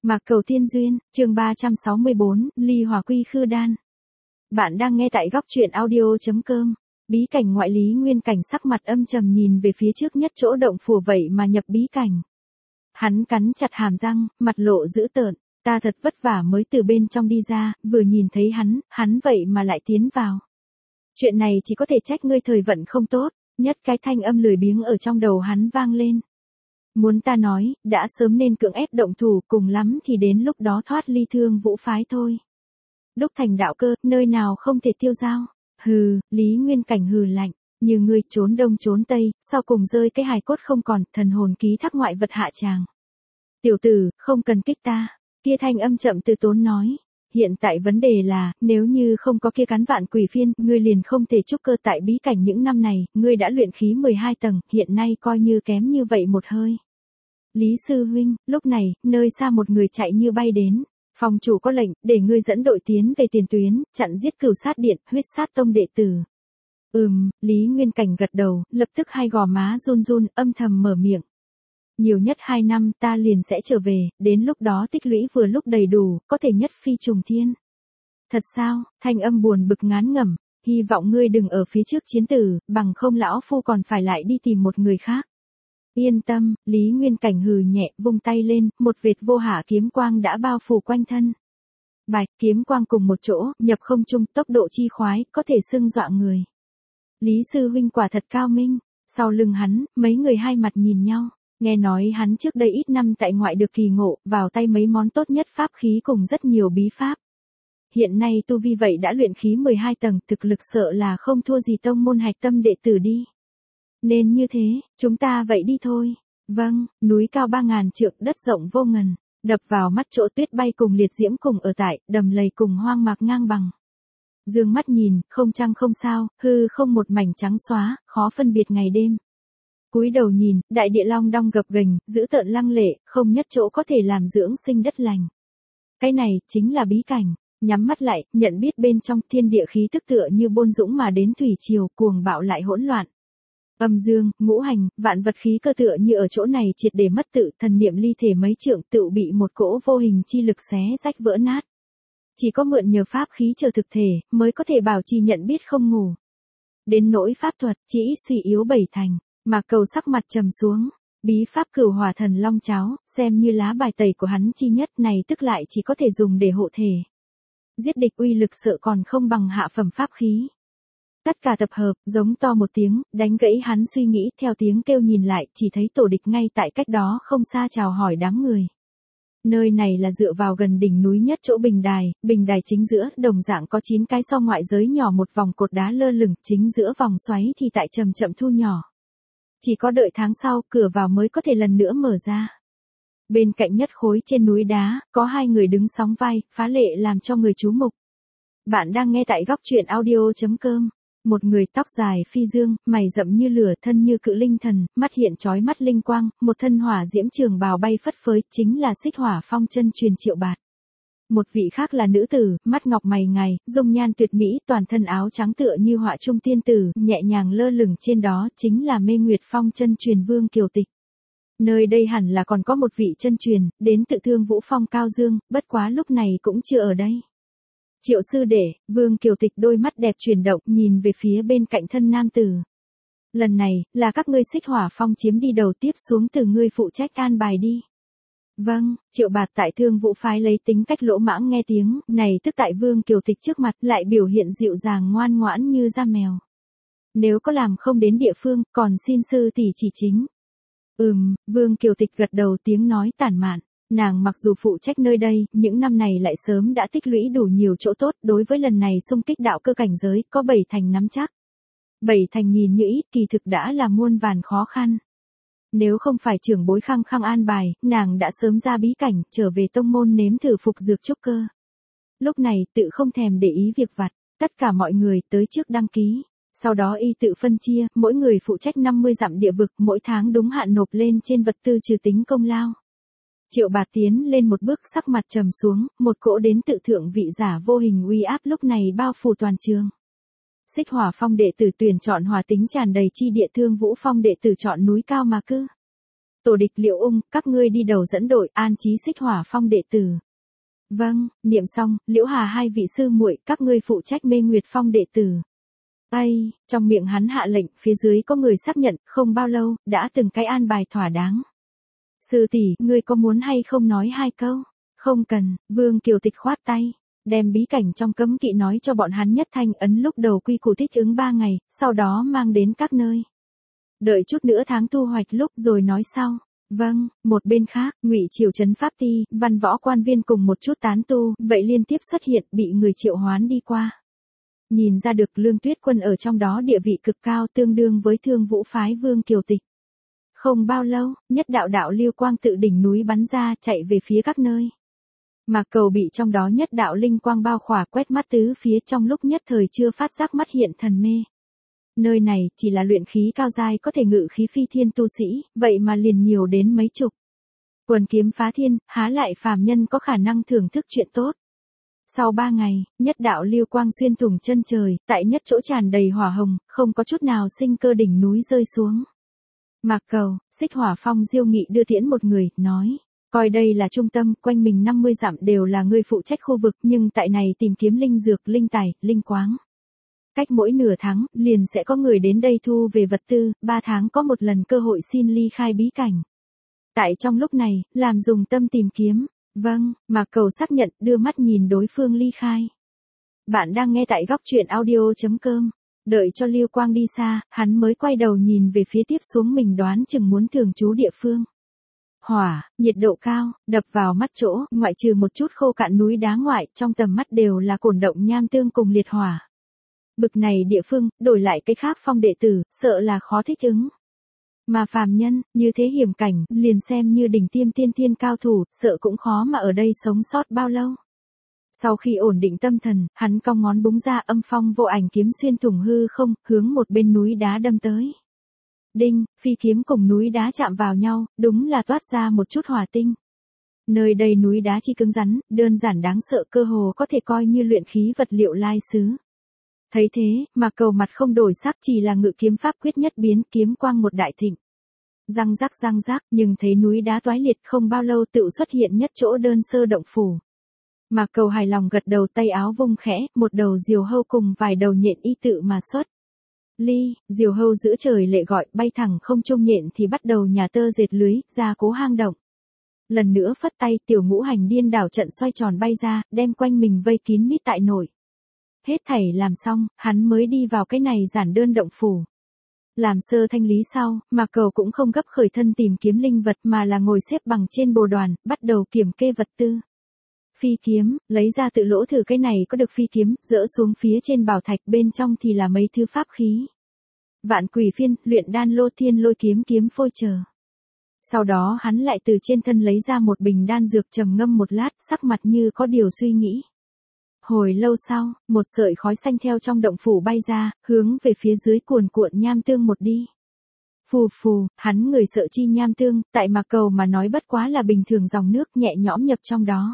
Mạc Cầu Tiên Duyên, chương 364, Ly Hỏa Quy Khư Đan. Bạn đang nghe tại góc truyện audio.com. Bí cảnh ngoại Lý Nguyên Cảnh sắc mặt âm trầm nhìn về phía trước nhất chỗ động phủ vậy mà nhập bí cảnh. Hắn cắn chặt hàm răng, mặt lộ dữ tợn, ta thật vất vả mới từ bên trong đi ra, vừa nhìn thấy hắn vậy mà lại tiến vào. Chuyện này chỉ có thể trách ngươi thời vận không tốt, nhất cái thanh âm lười biếng ở trong đầu hắn vang lên. Muốn ta nói, đã sớm nên cưỡng ép động thủ, cùng lắm thì đến lúc đó thoát ly Thương Vũ phái thôi. Đúc thành đạo cơ, nơi nào không thể tiêu dao. Hừ, Lý Nguyên Cảnh hừ lạnh, như ngươi trốn đông trốn tây, sau cùng rơi cái hài cốt không còn, thần hồn ký thác ngoại vật hạ tràng. Tiểu tử, không cần kích ta, kia thanh âm chậm từ tốn nói. Hiện tại vấn đề là, nếu như không có kia cắn vạn quỷ phiên, ngươi liền không thể trúc cơ tại bí cảnh những năm này, ngươi đã luyện khí 12 tầng, hiện nay coi như kém như vậy một hơi. Lý sư huynh, lúc này, nơi xa một người chạy như bay đến. Phòng chủ có lệnh, để ngươi dẫn đội tiến về tiền tuyến, chặn giết Cửu Sát Điện, Huyết Sát Tông đệ tử. Lý Nguyên Cảnh gật đầu, lập tức hai gò má run run, âm thầm mở miệng. Nhiều nhất 2 năm ta liền sẽ trở về, đến lúc đó tích lũy vừa lúc đầy đủ, có thể nhất phi trùng thiên. Thật sao, thanh âm buồn bực ngán ngẩm, hy vọng ngươi đừng ở phía trước chiến tử, bằng không lão phu còn phải lại đi tìm một người khác. Yên tâm, Lý Nguyên Cảnh hừ nhẹ, vung tay lên, một vệt vô hạ kiếm quang đã bao phủ quanh thân. Bạch, kiếm quang cùng một chỗ, nhập không trung, tốc độ chi khoái, có thể xưng dọa người. Lý sư huynh quả thật cao minh, sau lưng hắn, mấy người hai mặt nhìn nhau, nghe nói hắn trước đây ít năm tại ngoại được kỳ ngộ, vào tay mấy món tốt nhất pháp khí cùng rất nhiều bí pháp. Hiện nay tu vi vậy đã luyện khí 12 tầng, thực lực sợ là không thua gì tông môn hạch tâm đệ tử đi. Nên như thế, chúng ta vậy đi thôi. Vâng, núi cao 3.000 trượng, đất rộng vô ngần, đập vào mắt chỗ tuyết bay cùng liệt diễm cùng ở tại, đầm lầy cùng hoang mạc ngang bằng. Dương mắt nhìn, không trăng không sao, hư không một mảnh trắng xóa, khó phân biệt ngày đêm. Cúi đầu nhìn, đại địa long đong gập ghềnh, dữ tợn lăng lệ, không nhất chỗ có thể làm dưỡng sinh đất lành. Cái này, chính là bí cảnh. Nhắm mắt lại, nhận biết bên trong thiên địa khí tức tựa như bôn dũng mà đến thủy triều, cuồng bạo lại hỗn loạn. Âm dương, ngũ hành, vạn vật khí cơ tựa như ở chỗ này triệt để mất tự, thần niệm ly thể mấy trượng tự bị một cỗ vô hình chi lực xé rách vỡ nát. Chỉ có mượn nhờ pháp khí chờ thực thể, mới có thể bảo trì nhận biết không ngủ. Đến nỗi pháp thuật, chỉ suy yếu 7 thành, mà Cầu sắc mặt trầm xuống. Bí pháp Cửu Hỏa Thần Long Cháo, xem như lá bài tẩy của hắn chi nhất này tức lại chỉ có thể dùng để hộ thể. Giết địch uy lực sợ còn không bằng hạ phẩm pháp khí. Tất cả tập hợp, giống to một tiếng, đánh gãy hắn suy nghĩ, theo tiếng kêu nhìn lại, chỉ thấy tổ địch ngay tại cách đó không xa chào hỏi đám người. Nơi này là dựa vào gần đỉnh núi nhất chỗ bình đài chính giữa, đồng dạng có 9 cái so ngoại giới nhỏ một vòng cột đá lơ lửng, chính giữa vòng xoáy thì tại chậm chậm thu nhỏ. Chỉ có đợi tháng sau, cửa vào mới có thể lần nữa mở ra. Bên cạnh nhất khối trên núi đá, có 2 người đứng sóng vai, phá lệ làm cho người chú mục. Bạn đang nghe tại góc truyện audio.com. Một người tóc dài phi dương, mày rậm như lửa, thân như cự linh thần, mắt hiện chói mắt linh quang, một thân hỏa diễm trường bào bay phất phới, chính là Xích Hỏa Phong chân truyền Triệu Bạt. Một vị khác là nữ tử, mắt ngọc mày ngài, dung nhan tuyệt mỹ, toàn thân áo trắng tựa như họa trung tiên tử, nhẹ nhàng lơ lửng trên đó, chính là Mê Nguyệt Phong chân truyền Vương Kiều Tịch. Nơi đây hẳn là còn có một vị chân truyền, đến tự Thương Vũ Phong Cao Dương, bất quá lúc này cũng chưa ở đây. Triệu sư đệ, Vương Kiều Tịch đôi mắt đẹp chuyển động, nhìn về phía bên cạnh thân nam tử. Lần này, là các ngươi Xích Hỏa Phong chiếm đi đầu, tiếp xuống từ ngươi phụ trách an bài đi. Vâng, Triệu Bạt tại Thương Vũ phái lấy tính cách lỗ mãng nghe tiếng, này tức tại Vương Kiều Tịch trước mặt lại biểu hiện dịu dàng ngoan ngoãn như da mèo. Nếu có làm không đến địa phương, còn xin sư tỷ chỉ chính. Vương Kiều Tịch gật đầu, tiếng nói tản mạn. Nàng mặc dù phụ trách nơi đây, những năm này lại sớm đã tích lũy đủ nhiều chỗ tốt, đối với lần này xung kích đạo cơ cảnh giới, có 7 thành nắm chắc. 7 thành nhìn như ít, kỳ thực đã là muôn vàn khó khăn. Nếu không phải trưởng bối khăng khăng an bài, nàng đã sớm ra bí cảnh, trở về tông môn nếm thử phục dược trúc cơ. Lúc này, tự không thèm để ý việc vặt, tất cả mọi người tới trước đăng ký. Sau đó y tự phân chia, mỗi người phụ trách 50 dặm địa vực, mỗi tháng đúng hạn nộp lên trên vật tư trừ tính công lao. Triệu Bạt tiến lên một bước, sắc mặt trầm xuống, một cỗ đến tự thượng vị giả vô hình uy áp lúc này bao phủ toàn trường. Xích Hỏa Phong đệ tử tuyển chọn hòa tính tràn đầy chi địa, Thương Vũ Phong đệ tử chọn núi cao mà cư. Tổ địch Liệu Ung, các ngươi đi đầu dẫn đội, an trí Xích Hỏa Phong đệ tử. Vâng, niệm xong, Liễu Hà hai vị sư muội, các ngươi phụ trách Mê Nguyệt Phong đệ tử. Ây, trong miệng hắn hạ lệnh, phía dưới có người xác nhận, không bao lâu, đã từng cái an bài thỏa đáng. Sư tỷ, ngươi có muốn hay không nói hai câu? Không cần, Vương Kiều Tịch khoát tay, đem bí cảnh trong cấm kỵ nói cho bọn hắn nhất thanh ấn lúc đầu quy củ thích ứng 3 ngày, sau đó mang đến các nơi. Đợi chút nữa tháng thu hoạch lúc rồi nói sau. Vâng, một bên khác, Ngụy Triều trấn pháp ti, văn võ quan viên cùng một chút tán tu, vậy liên tiếp xuất hiện, bị người triệu hoán đi qua. Nhìn ra được Lương Tuyết Quân ở trong đó địa vị cực cao, tương đương với Thương Vũ phái Vương Kiều Tịch. Không bao lâu, nhất đạo đạo lưu quang tự đỉnh núi bắn ra, chạy về phía các nơi. Mạc Cầu bị trong đó nhất đạo linh quang bao khỏa, quét mắt tứ phía, trong lúc nhất thời chưa phát giác mắt hiện thần mê. Nơi này chỉ là luyện khí cao giai có thể ngự khí phi thiên tu sĩ, vậy mà liền nhiều đến mấy chục. Quần kiếm phá thiên, há lại phàm nhân có khả năng thưởng thức chuyện tốt. Sau 3 ngày, nhất đạo lưu quang xuyên thủng chân trời, tại nhất chỗ tràn đầy hỏa hồng, không có chút nào sinh cơ, đỉnh núi rơi xuống. Mạc Cầu, Xích Hỏa Phong Diêu Nghị đưa tiễn một người, nói, coi đây là trung tâm, quanh mình 50 dặm đều là người phụ trách khu vực, nhưng tại này tìm kiếm linh dược, linh tài, linh quáng. Cách mỗi nửa tháng, liền sẽ có người đến đây thu về vật tư, 3 tháng có một lần cơ hội xin ly khai bí cảnh. Tại trong lúc này, làm dùng tâm tìm kiếm. Vâng, Mạc Cầu xác nhận, đưa mắt nhìn đối phương ly khai. Bạn đang nghe tại góc truyện audio.com. Đợi cho Lưu Quang đi xa, hắn mới quay đầu nhìn về phía tiếp xuống mình đoán chừng muốn thường trú địa phương. Hỏa, nhiệt độ cao, đập vào mắt chỗ, ngoại trừ một chút khô cạn núi đá ngoại, trong tầm mắt đều là cổn động nham tương cùng liệt hỏa. Bực này địa phương, đổi lại cái khác phong đệ tử, sợ là khó thích ứng. Mà phàm nhân, như thế hiểm cảnh, liền xem như đỉnh tiêm tiên thiên cao thủ, sợ cũng khó mà ở đây sống sót bao lâu. Sau khi ổn định tâm thần, hắn cong ngón búng ra, âm phong vô ảnh kiếm xuyên thủng hư không, hướng một bên núi đá đâm tới. Đinh, phi kiếm cùng núi đá chạm vào nhau, đúng là toát ra một chút hỏa tinh. Nơi đây núi đá chi cứng rắn, đơn giản đáng sợ, cơ hồ có thể coi như luyện khí vật liệu lai xứ. Thấy thế, Mạc Cầu mặt không đổi sắc, chỉ là ngự kiếm pháp quyết nhất biến, kiếm quang một đại thịnh. Răng rắc, nhưng thấy núi đá toái liệt, không bao lâu tự xuất hiện nhất chỗ đơn sơ động phủ. Mạc Cầu hài lòng gật đầu, tay áo vung khẽ, một đầu diều hâu cùng vài đầu nhện y tự mà xuất. Ly, diều hâu giữa trời lệ gọi, bay thẳng không trung, nhện thì bắt đầu nhà tơ dệt lưới, ra cố hang động. Lần nữa phất tay, tiểu ngũ hành điên đảo trận xoay tròn bay ra, đem quanh mình vây kín mít tại nổi. Hết thảy làm xong, hắn mới đi vào cái này giản đơn động phủ. Làm sơ thanh lý sau, Mạc Cầu cũng không gấp khởi thân tìm kiếm linh vật mà là ngồi xếp bằng trên bồ đoàn, bắt đầu kiểm kê vật tư. Phi kiếm, lấy ra tự lỗ thử cái này có được phi kiếm, dỡ xuống phía trên bảo thạch, bên trong thì là mấy thứ pháp khí. Vạn Quỷ Phiên, luyện đan lô, thiên lôi kiếm, kiếm phôi chờ. Sau đó hắn lại từ trên thân lấy ra một bình đan dược, trầm ngâm một lát, sắc mặt như có điều suy nghĩ. Hồi lâu sau, một sợi khói xanh theo trong động phủ bay ra, hướng về phía dưới cuồn cuộn nham tương một đi. Phù phù, hắn người sợ chi nham tương, tại Mạc Cầu mà nói bất quá là bình thường dòng nước, nhẹ nhõm nhập trong đó.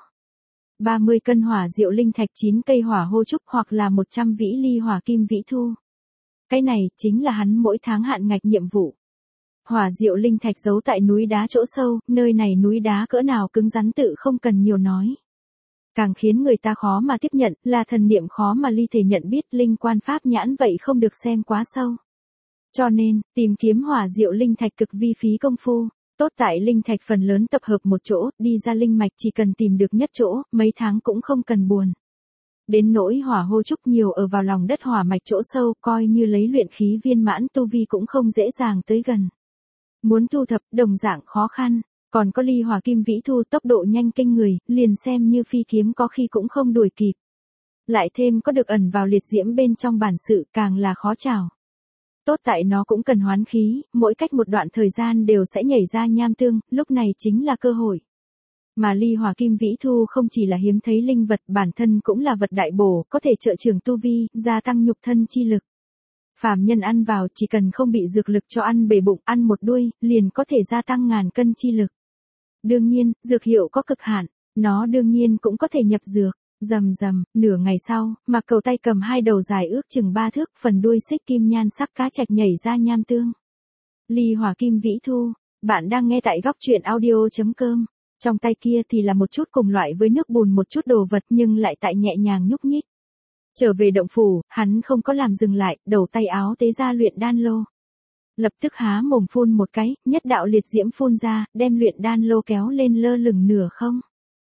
30 cân hỏa diệu linh thạch, 9 cây hỏa hô trúc, hoặc là 100 vĩ ly hỏa kim vĩ thu. Cái này chính là hắn mỗi tháng hạn ngạch nhiệm vụ. Hỏa diệu linh thạch giấu tại núi đá chỗ sâu, nơi này núi đá cỡ nào cứng rắn tự không cần nhiều nói. Càng khiến người ta khó mà tiếp nhận, là thần niệm khó mà ly thể nhận biết, linh quan pháp nhãn vậy không được xem quá sâu. Cho nên, tìm kiếm hỏa diệu linh thạch cực vi phí công phu. Tốt tại linh thạch phần lớn tập hợp một chỗ, đi ra linh mạch chỉ cần tìm được nhất chỗ, mấy tháng cũng không cần buồn. Đến nỗi hỏa hô trúc nhiều ở vào lòng đất hỏa mạch chỗ sâu, coi như lấy luyện khí viên mãn tu vi cũng không dễ dàng tới gần. Muốn thu thập, đồng dạng khó khăn. Còn có ly hỏa kim vĩ thu, tốc độ nhanh kinh người, liền xem như phi kiếm có khi cũng không đuổi kịp. Lại thêm có được ẩn vào liệt diễm bên trong bản sự, càng là khó chào. Tốt tại nó cũng cần hoán khí, mỗi cách một đoạn thời gian đều sẽ nhảy ra nham tương, lúc này chính là cơ hội. Mà ly hỏa kim vĩ thu không chỉ là hiếm thấy linh vật, bản thân cũng là vật đại bổ, có thể trợ trưởng tu vi, gia tăng nhục thân chi lực. Phàm nhân ăn vào chỉ cần không bị dược lực cho ăn bể bụng, ăn một đuôi, liền có thể gia tăng ngàn cân chi lực. Đương nhiên, dược hiệu có cực hạn, nó đương nhiên cũng có thể nhập dược. Rầm, nửa ngày sau, Mạc Cầu tay cầm hai đầu dài ước chừng 3 thước, phần đuôi xích kim nhan sắc cá trạch nhảy ra nham tương. Ly hỏa kim vĩ thu, Bạn đang nghe tại góc truyện audio.com. Trong tay kia thì là một chút cùng loại với nước bùn một chút đồ vật nhưng lại tại nhẹ nhàng nhúc nhích. Trở về động phủ, hắn không có làm dừng lại, đầu tay áo tế ra luyện đan lô. Lập tức há mồm phun một cái, nhất đạo liệt diễm phun ra, đem luyện đan lô kéo lên lơ lửng nửa không.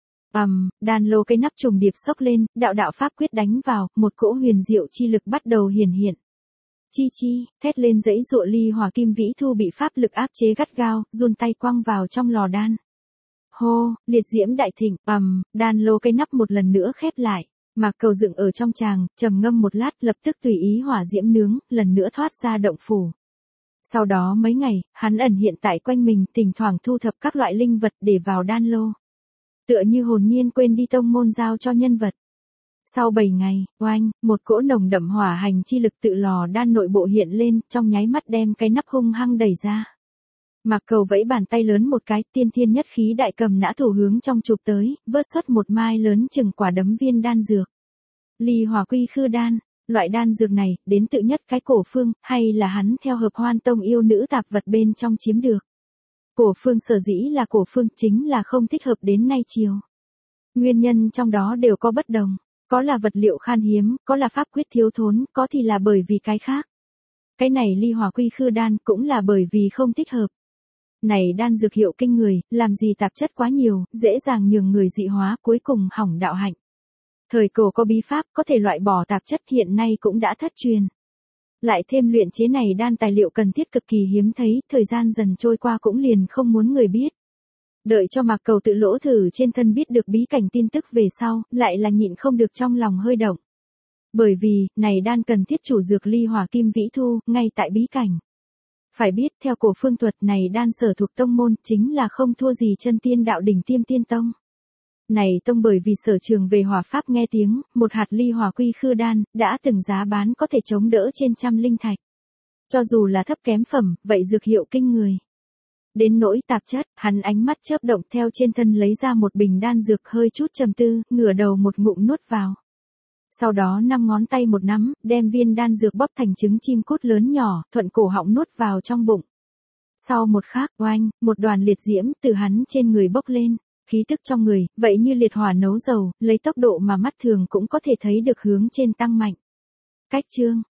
Đan lô cái nắp trùng điệp xốc lên, đạo đạo pháp quyết đánh vào, một cỗ huyền diệu chi lực bắt đầu hiển hiện. Chi, thét lên dãy dụa ly hỏa kim vĩ thu bị pháp lực áp chế gắt gao, run tay quăng vào trong lò đan. Hô, liệt diễm đại thịnh, đan lô cái nắp một lần nữa khép lại. Mạc Cầu dựng ở trong tràng, trầm ngâm một lát, lập tức tùy ý hỏa diễm nướng, lần nữa thoát ra động phủ. Sau đó mấy ngày, hắn ẩn hiện tại quanh mình, thỉnh thoảng thu thập các loại linh vật để vào đan lô. Tựa như hồn nhiên quên đi tông môn giao cho nhân vật. Sau 7 ngày, oanh, một cỗ nồng đậm hỏa hành chi lực tự lò đan nội bộ hiện lên, trong nháy mắt đem cái nắp hung hăng đẩy ra. Mạc Cầu vẫy bàn tay lớn một cái, tiên thiên nhất khí đại cầm nã thủ hướng trong chụp tới, vớt xuất một mai lớn chừng quả đấm viên đan dược. Ly hỏa quy khư đan, loại đan dược này, đến tự nhất cái cổ phương, hay là hắn theo hợp hoan tông yêu nữ tạp vật bên trong chiếm được. Cổ phương sở dĩ là cổ phương chính là không thích hợp đến nay chiều. Nguyên nhân trong đó đều có bất đồng, có là vật liệu khan hiếm, có là pháp quyết thiếu thốn, có thì là bởi vì cái khác. Cái này ly hỏa quy khư đan cũng là bởi vì không thích hợp. Này đan dược hiệu kinh người, làm gì tạp chất quá nhiều, dễ dàng nhường người dị hóa, cuối cùng hỏng đạo hạnh. Thời cổ có bí pháp có thể loại bỏ tạp chất, hiện nay cũng đã thất truyền. Lại thêm luyện chế này đan tài liệu cần thiết cực kỳ hiếm thấy, thời gian dần trôi qua cũng liền không muốn người biết. Đợi cho Mạc Cầu tự lỗ thử trên thân biết được bí cảnh tin tức về sau, lại là nhịn không được trong lòng hơi động. Bởi vì, này đan cần thiết chủ dược ly hỏa kim vĩ thu, ngay tại bí cảnh. Phải biết, theo cổ phương thuật này đan sở thuộc tông môn, chính là không thua gì chân tiên đạo đỉnh Tiêm Tiên Tông. Này tông bởi vì sở trường về hỏa pháp nghe tiếng, một hạt ly hỏa quy khư đan, đã từng giá bán có thể chống đỡ trên 100 linh thạch. Cho dù là thấp kém phẩm, vậy dược hiệu kinh người. Đến nỗi tạp chất, hắn ánh mắt chớp động theo trên thân lấy ra một bình đan dược hơi chút trầm tư, ngửa đầu một ngụm nuốt vào. Sau đó 5 ngón tay một nắm, đem viên đan dược bóp thành trứng chim cút lớn nhỏ, thuận cổ họng nuốt vào trong bụng. Sau một khắc, oanh, một đoàn liệt diễm từ hắn trên người bốc lên, khí tức trong người, vậy như liệt hỏa nấu dầu, lấy tốc độ mà mắt thường cũng có thể thấy được hướng trên tăng mạnh. Cách chương,